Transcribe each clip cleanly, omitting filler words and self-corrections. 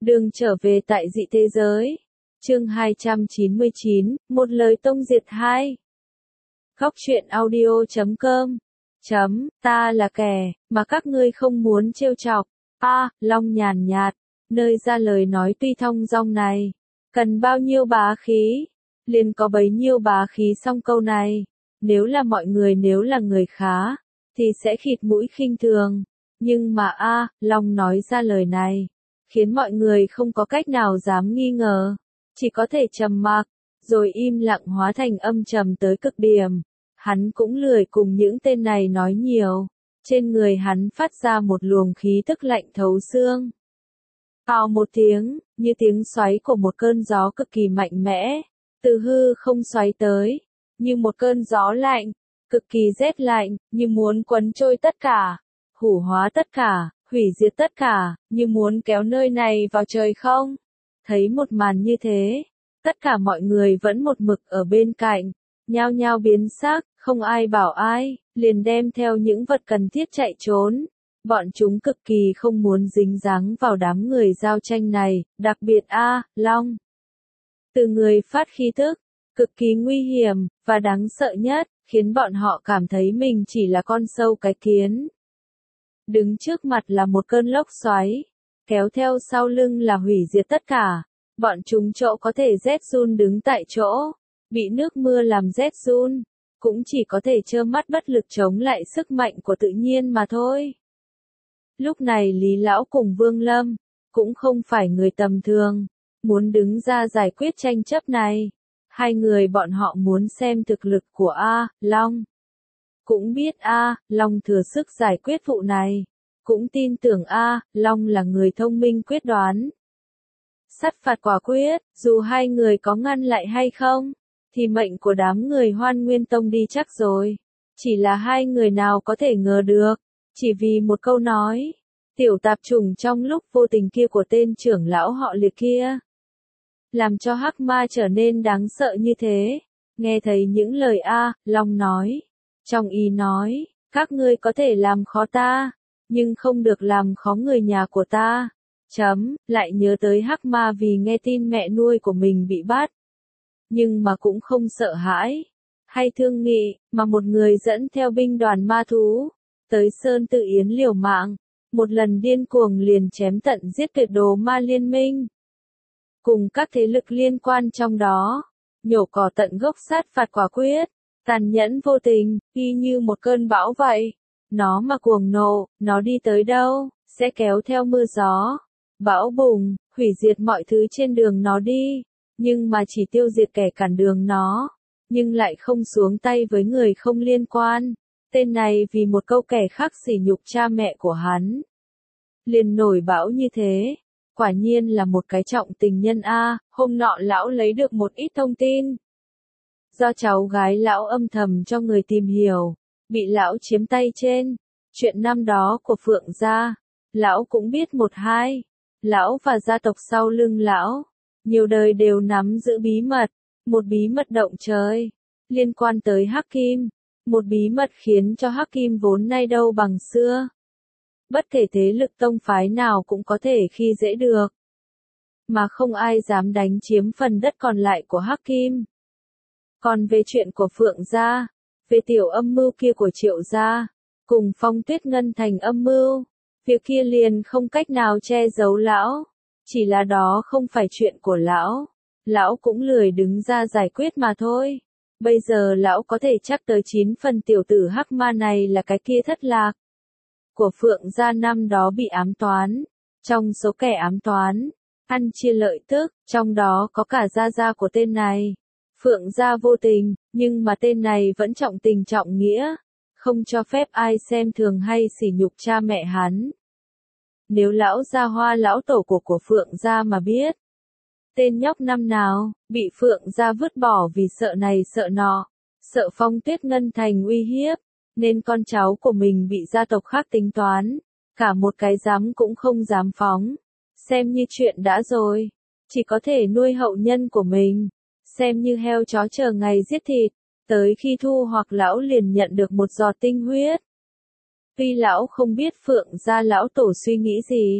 Đường trở về tại dị thế giới. Chương 299, một lời tông diệt hai. Góc truyện audio.com. Ta là kẻ mà các ngươi không muốn trêu chọc. Long nhàn nhạt, nơi ra lời nói tuy thong dong này, cần bao nhiêu bá khí, liền có bấy nhiêu bá khí xong câu này. Nếu là mọi người, nếu là người khá, thì sẽ khịt mũi khinh thường. Nhưng mà Long nói ra lời này, khiến mọi người không có cách nào dám nghi ngờ, chỉ có thể trầm mặc, rồi im lặng hóa thành âm trầm tới cực điểm. Hắn cũng lười cùng những tên này nói nhiều, trên người hắn phát ra một luồng khí tức lạnh thấu xương. Ào một tiếng, như tiếng xoáy của một cơn gió cực kỳ mạnh mẽ, từ hư không xoáy tới, như một cơn gió lạnh, cực kỳ rét lạnh, như muốn quấn trôi tất cả, hủ hóa tất cả, hủy diệt tất cả, như muốn kéo nơi này vào trời không. Thấy một màn như thế, tất cả mọi người vẫn một mực ở bên cạnh, nhao nhao biến sắc, không ai bảo ai, liền đem theo những vật cần thiết chạy trốn. Bọn chúng cực kỳ không muốn dính dáng vào đám người giao tranh này, đặc biệt Long. Từ người phát khí tức, cực kỳ nguy hiểm, và đáng sợ nhất, khiến bọn họ cảm thấy mình chỉ là con sâu cái kiến. Đứng trước mặt là một cơn lốc xoáy, kéo theo sau lưng là hủy diệt tất cả. Bọn chúng chỗ có thể rét run đứng tại chỗ, bị nước mưa làm rét run, cũng chỉ có thể trơ mắt bất lực chống lại sức mạnh của tự nhiên mà thôi. Lúc này Lý Lão cùng Vương Lâm, cũng không phải người tầm thường, muốn đứng ra giải quyết tranh chấp này. Hai người bọn họ muốn xem thực lực của Long. Cũng biết Long thừa sức giải quyết vụ này, cũng tin tưởng Long là người thông minh quyết đoán. Sát phạt quả quyết, dù hai người có ngăn lại hay không, thì mệnh của đám người Hoan Nguyên Tông đi chắc rồi. Chỉ là hai người nào có thể ngờ được, chỉ vì một câu nói, tiểu tạp chủng trong lúc vô tình kia của tên trưởng lão họ Liệt kia, làm cho Hắc Ma trở nên đáng sợ như thế. Nghe thấy những lời Long nói, trong ý nói, các ngươi có thể làm khó ta, nhưng không được làm khó người nhà của ta. Lại nhớ tới Hắc Ma vì nghe tin mẹ nuôi của mình bị bắt, nhưng mà cũng không sợ hãi, hay thương nghị, mà một người dẫn theo binh đoàn ma thú, tới Sơn Tự Yến liều mạng, một lần điên cuồng liền chém tận giết tuyệt đồ ma liên minh. Cùng các thế lực liên quan trong đó, nhổ cỏ tận gốc sát phạt quả quyết, tàn nhẫn vô tình, y như một cơn bão vậy. Nó mà cuồng nộ, nó đi tới đâu, sẽ kéo theo mưa gió, bão bùng, hủy diệt mọi thứ trên đường nó đi, nhưng mà chỉ tiêu diệt kẻ cản đường nó, nhưng lại không xuống tay với người không liên quan. Tên này vì một câu kẻ khác sỉ nhục cha mẹ của hắn, liền nổi bão như thế. Quả nhiên là một cái trọng tình nhân Hôm nọ lão lấy được một ít thông tin, do cháu gái lão âm thầm cho người tìm hiểu, bị lão chiếm tay trên. Chuyện năm đó của Phượng gia, lão cũng biết một hai. Lão và gia tộc sau lưng lão, nhiều đời đều nắm giữ bí mật, một bí mật động trời, liên quan tới Hắc Kim, một bí mật khiến cho Hắc Kim vốn nay đâu bằng xưa. Bất kể thế lực tông phái nào cũng có thể khi dễ được, mà không ai dám đánh chiếm phần đất còn lại của Hắc Kim. Còn về chuyện của Phượng gia, về tiểu âm mưu kia của Triệu gia, cùng Phong Tuyết Ngân thành âm mưu, việc kia liền không cách nào che giấu lão, chỉ là đó không phải chuyện của lão, lão cũng lười đứng ra giải quyết mà thôi. Bây giờ lão có thể chắc tới 9 phần tiểu tử Hắc Ma này là cái kia thất lạc của Phượng gia năm đó bị ám toán. Trong số kẻ ám toán, ăn chia lợi tức, trong đó có cả gia của tên này. Phượng gia vô tình, nhưng mà tên này vẫn trọng tình trọng nghĩa, không cho phép ai xem thường hay sỉ nhục cha mẹ hắn. Nếu lão gia Hoa lão tổ của Phượng gia mà biết, tên nhóc năm nào, bị Phượng gia vứt bỏ vì sợ này sợ nọ, sợ Phong Tuyết Ngân thành uy hiếp, nên con cháu của mình bị gia tộc khác tính toán, cả một cái dám cũng không dám phóng, xem như chuyện đã rồi, chỉ có thể nuôi hậu nhân của mình, xem như heo chó chờ ngày giết thịt, tới khi thu hoặc lão liền nhận được một giọt tinh huyết. Tuy lão không biết Phượng gia lão tổ suy nghĩ gì,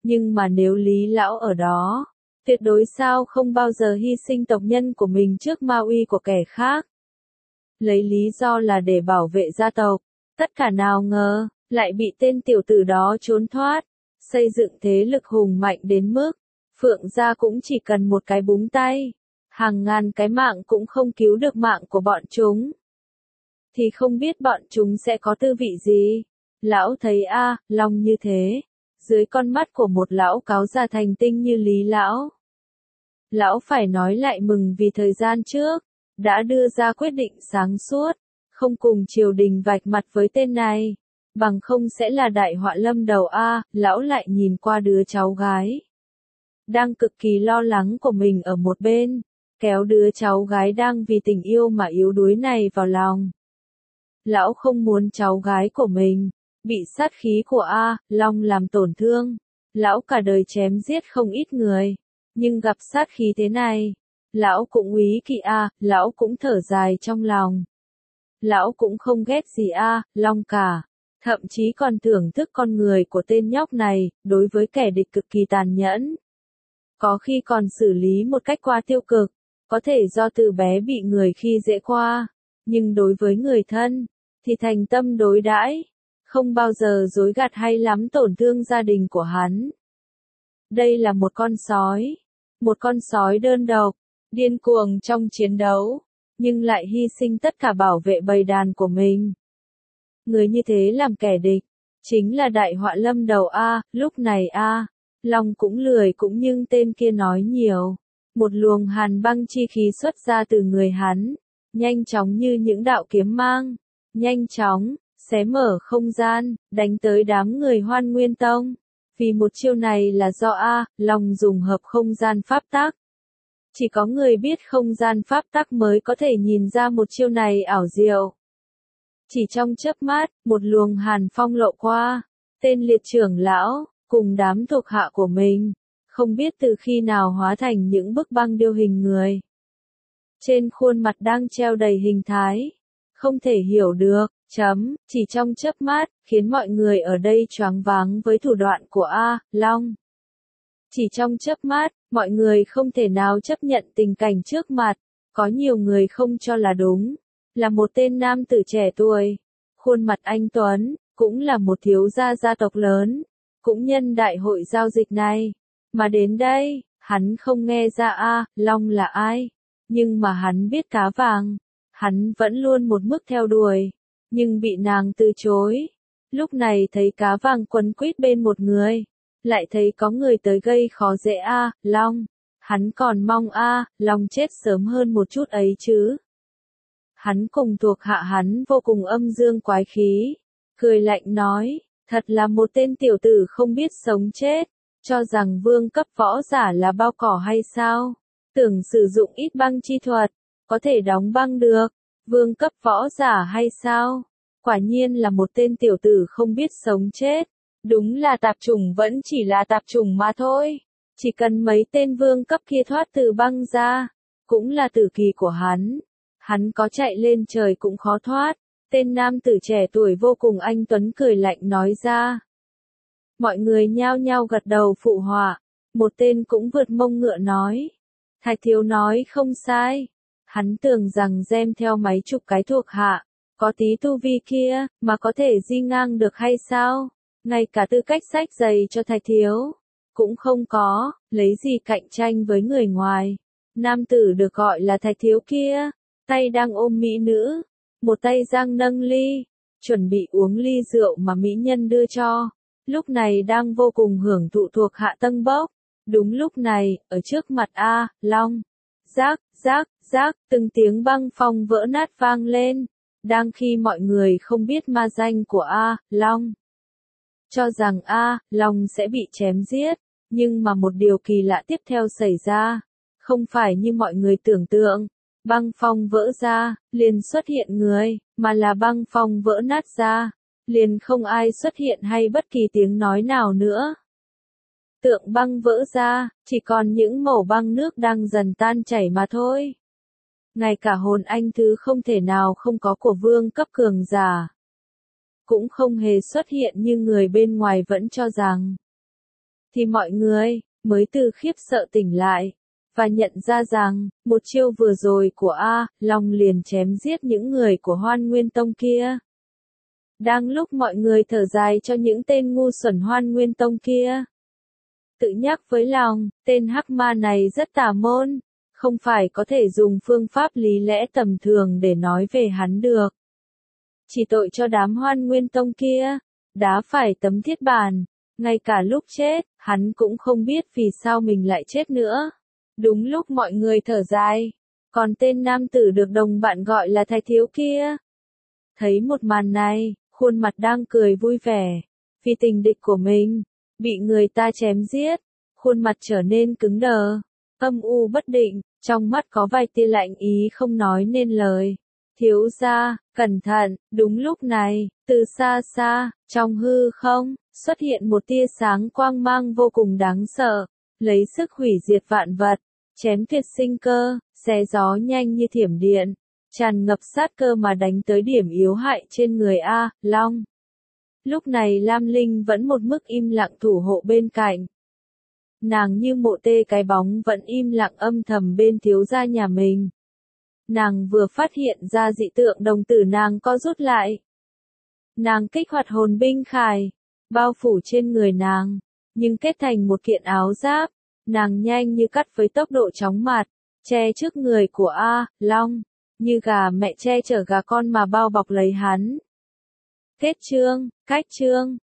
Nhưng mà nếu Lý Lão ở đó, tuyệt đối sao không bao giờ hy sinh tộc nhân của mình trước ma uy của kẻ khác. Lấy lý do là để bảo vệ gia tộc, tất cả nào ngờ, lại bị tên tiểu tử đó trốn thoát, xây dựng thế lực hùng mạnh đến mức, Phượng gia cũng chỉ cần một cái búng tay, hàng ngàn cái mạng cũng không cứu được mạng của bọn chúng. Thì không biết bọn chúng sẽ có tư vị gì. Lão thấy Long như thế, dưới con mắt của một lão cáo già thành tinh như Lý Lão. Lão phải nói lại mừng vì thời gian trước, đã đưa ra quyết định sáng suốt, không cùng triều đình vạch mặt với tên này, bằng không sẽ là đại họa lâm đầu Lão lại nhìn qua đứa cháu gái, đang cực kỳ lo lắng của mình ở một bên, kéo đứa cháu gái đang vì tình yêu mà yếu đuối này vào lòng. Lão không muốn cháu gái của mình bị sát khí của Long làm tổn thương. Lão cả đời chém giết không ít người, nhưng gặp sát khí thế này, lão cũng úy kỵ lão cũng thở dài trong lòng. Lão cũng không ghét gì Long cả, thậm chí còn thưởng thức con người của tên nhóc này, đối với kẻ địch cực kỳ tàn nhẫn. Có khi còn xử lý một cách quá tiêu cực, có thể do từ bé bị người khi dễ qua, nhưng đối với người thân, thì thành tâm đối đãi, không bao giờ dối gạt hay lắm tổn thương gia đình của hắn. Đây là một con sói đơn độc, điên cuồng trong chiến đấu, nhưng lại hy sinh tất cả bảo vệ bầy đàn của mình. Người như thế làm kẻ địch, chính là đại họa lâm đầu lúc này Long cũng lười cũng nhưng tên kia nói nhiều. Một luồng hàn băng chi khí xuất ra từ người hắn, nhanh chóng như những đạo kiếm mang, nhanh chóng, xé mở không gian, đánh tới đám người Hoan Nguyên Tông. Vì một chiêu này là do Long dùng hợp không gian pháp tắc. Chỉ có người biết không gian pháp tắc mới có thể nhìn ra một chiêu này ảo diệu. Chỉ trong chớp mắt, một luồng hàn phong lộ qua, tên liệt trưởng lão, cùng đám thuộc hạ của mình, không biết từ khi nào hóa thành những bức băng điêu hình người. Trên khuôn mặt đang treo đầy hình thái, không thể hiểu được, chỉ trong chớp mắt, khiến mọi người ở đây choáng váng với thủ đoạn của Long. Chỉ trong chớp mắt, mọi người không thể nào chấp nhận tình cảnh trước mặt, có nhiều người không cho là đúng, là một tên nam tử trẻ tuổi, khuôn mặt anh tuấn, cũng là một thiếu gia gia tộc lớn, cũng nhân đại hội giao dịch này, mà đến đây, hắn không nghe ra Long là ai, nhưng mà hắn biết cá vàng, hắn vẫn luôn một mức theo đuổi, nhưng bị nàng từ chối. Lúc này thấy cá vàng quấn quýt bên một người, lại thấy có người tới gây khó dễ Long, hắn còn mong Long chết sớm hơn một chút ấy chứ. Hắn cùng thuộc hạ hắn vô cùng âm dương quái khí, cười lạnh nói, thật là một tên tiểu tử không biết sống chết, cho rằng vương cấp võ giả là bao cỏ hay sao, tưởng sử dụng ít băng chi thuật, có thể đóng băng được, vương cấp võ giả hay sao, quả nhiên là một tên tiểu tử không biết sống chết, đúng là tạp chủng vẫn chỉ là tạp chủng mà thôi, chỉ cần mấy tên vương cấp kia thoát từ băng ra, cũng là tử kỳ của hắn có chạy lên trời cũng khó thoát. Tên nam tử trẻ tuổi vô cùng anh tuấn cười lạnh nói ra. Mọi người nhao nhao gật đầu phụ họa, một tên cũng vượt mông ngựa nói. Thạch thiếu nói không sai, hắn tưởng rằng đem theo mấy chục cái thuộc hạ, có tí tu vi kia, mà có thể di ngang được hay sao, ngay cả tư cách sách giày cho thạch thiếu, cũng không có, lấy gì cạnh tranh với người ngoài. Nam tử được gọi là thạch thiếu kia, tay đang ôm mỹ nữ. Một tay giang nâng ly, chuẩn bị uống ly rượu mà mỹ nhân đưa cho, lúc này đang vô cùng hưởng thụ thuộc hạ tâng bốc. Đúng lúc này, ở trước mặt Long, rác, từng tiếng băng phong vỡ nát vang lên, đang khi mọi người không biết ma danh của Long. Cho rằng Long sẽ bị chém giết, nhưng mà một điều kỳ lạ tiếp theo xảy ra, không phải như mọi người tưởng tượng. Băng phong vỡ ra, liền xuất hiện người, mà là băng phong vỡ nát ra, liền không ai xuất hiện hay bất kỳ tiếng nói nào nữa. Tượng băng vỡ ra, chỉ còn những mẩu băng nước đang dần tan chảy mà thôi. Ngay cả hồn anh thứ không thể nào không có của vương cấp cường giả, cũng không hề xuất hiện như người bên ngoài vẫn cho rằng. thì mọi người mới từ khiếp sợ tỉnh lại, và nhận ra rằng, một chiêu vừa rồi của A Long liền chém giết những người của Hoan Nguyên Tông kia. Đang lúc mọi người thở dài cho những tên ngu xuẩn Hoan Nguyên Tông kia, tự nhắc với lòng, tên hắc ma này rất tà môn, không phải có thể dùng phương pháp lý lẽ tầm thường để nói về hắn được. Chỉ tội cho đám Hoan Nguyên Tông kia, đá phải tấm thiết bàn, ngay cả lúc chết, hắn cũng không biết vì sao mình lại chết nữa. Đúng lúc mọi người thở dài, còn tên nam tử được đồng bạn gọi là Thái Thiếu kia, thấy một màn này, khuôn mặt đang cười vui vẻ, vì tình địch của mình bị người ta chém giết, khuôn mặt trở nên cứng đờ, âm u bất định, trong mắt có vài tia lạnh ý không nói nên lời. Thiếu gia, cẩn thận, đúng lúc này, từ xa xa, trong hư không, xuất hiện một tia sáng quang mang vô cùng đáng sợ, lấy sức hủy diệt vạn vật, chém tuyệt sinh cơ, xé gió nhanh như thiểm điện, tràn ngập sát cơ mà đánh tới điểm yếu hại trên người A Long. Lúc này Lam Linh vẫn một mức im lặng thủ hộ bên cạnh. Nàng như mộ tê cái bóng vẫn im lặng âm thầm bên thiếu gia nhà mình. Nàng vừa phát hiện ra dị tượng đồng tử nàng co rút lại. Nàng kích hoạt hồn binh khải, bao phủ trên người nàng, nhưng kết thành một kiện áo giáp. Nàng nhanh như cắt với tốc độ chóng mặt, che trước người của A Long, như gà mẹ che chở gà con mà bao bọc lấy hắn. Kết chương, cách chương.